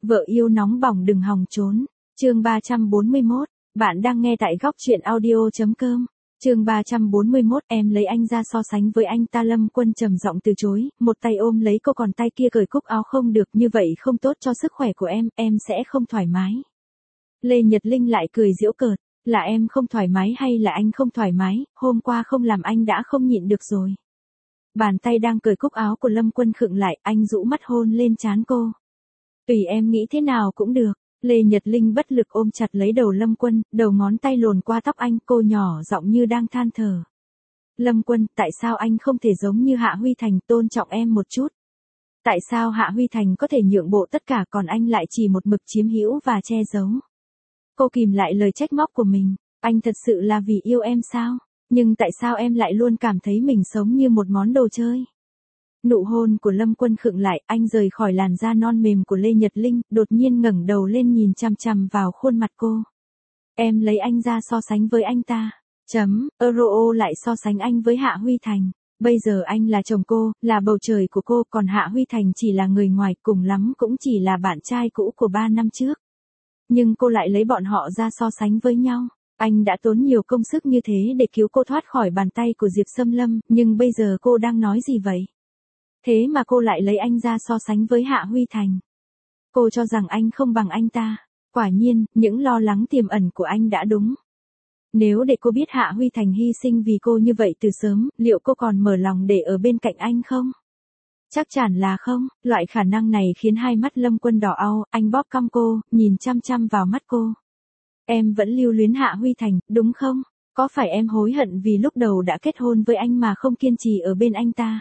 Vợ yêu nóng bỏng đừng hòng trốn. Chương 341, bạn đang nghe tại góc truyện audio.com. Chương 341, em lấy anh ra so sánh với anh ta. Lâm Quân trầm giọng từ chối, một tay ôm lấy cô còn tay kia cởi cúc áo. Không được, như vậy không tốt cho sức khỏe của em sẽ không thoải mái. Lê Nhật Linh lại cười giễu cợt, là em không thoải mái hay là anh không thoải mái, hôm qua không làm anh đã không nhịn được rồi. Bàn tay đang cởi cúc áo của Lâm Quân khựng lại, anh rũ mắt hôn lên trán cô. Tùy em nghĩ thế nào cũng được. Lê Nhật Linh bất lực ôm chặt lấy đầu Lâm Quân, đầu ngón tay luồn qua tóc anh, cô nhỏ giọng như đang than thở. Lâm Quân, tại sao anh không thể giống như Hạ Huy Thành, tôn trọng em một chút? Tại sao Hạ Huy Thành có thể nhượng bộ tất cả còn anh lại chỉ một mực chiếm hữu và che giấu? Cô kìm lại lời trách móc của mình, anh thật sự là vì yêu em sao? Nhưng tại sao em lại luôn cảm thấy mình sống như một món đồ chơi? Nụ hôn của Lâm Quân khựng lại, anh rời khỏi làn da non mềm của Lê Nhật Linh, đột nhiên ngẩng đầu lên nhìn chằm chằm vào khuôn mặt cô. Em lấy anh ra so sánh với anh ta. Euro lại so sánh anh với Hạ Huy Thành. Bây giờ anh là chồng cô, là bầu trời của cô, còn Hạ Huy Thành chỉ là người ngoài, cùng lắm cũng chỉ là bạn trai cũ của 3 năm trước. Nhưng cô lại lấy bọn họ ra so sánh với nhau. Anh đã tốn nhiều công sức như thế để cứu cô thoát khỏi bàn tay của Diệp Sâm Lâm, nhưng bây giờ cô đang nói gì vậy? Thế mà cô lại lấy anh ra so sánh với Hạ Huy Thành. Cô cho rằng anh không bằng anh ta. Quả nhiên, những lo lắng tiềm ẩn của anh đã đúng. Nếu để cô biết Hạ Huy Thành hy sinh vì cô như vậy từ sớm, liệu cô còn mở lòng để ở bên cạnh anh không? Chắc chắn là không. Loại khả năng này khiến hai mắt Lâm Quân đỏ au, anh bóp cằm cô, nhìn chăm chăm vào mắt cô. Em vẫn lưu luyến Hạ Huy Thành, đúng không? Có phải em hối hận vì lúc đầu đã kết hôn với anh mà không kiên trì ở bên anh ta?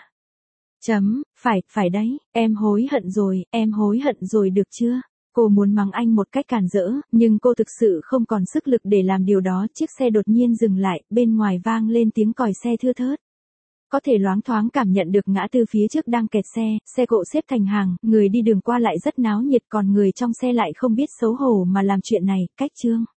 Phải đấy, em hối hận rồi được chưa? Cô muốn mắng anh một cách càn rỡ, nhưng cô thực sự không còn sức lực để làm điều đó. Chiếc xe đột nhiên dừng lại, bên ngoài vang lên tiếng còi xe thưa thớt. Có thể loáng thoáng cảm nhận được ngã tư phía trước đang kẹt xe cộ xếp thành hàng, người đi đường qua lại rất náo nhiệt, còn người trong xe lại không biết xấu hổ mà làm chuyện này. Cách chương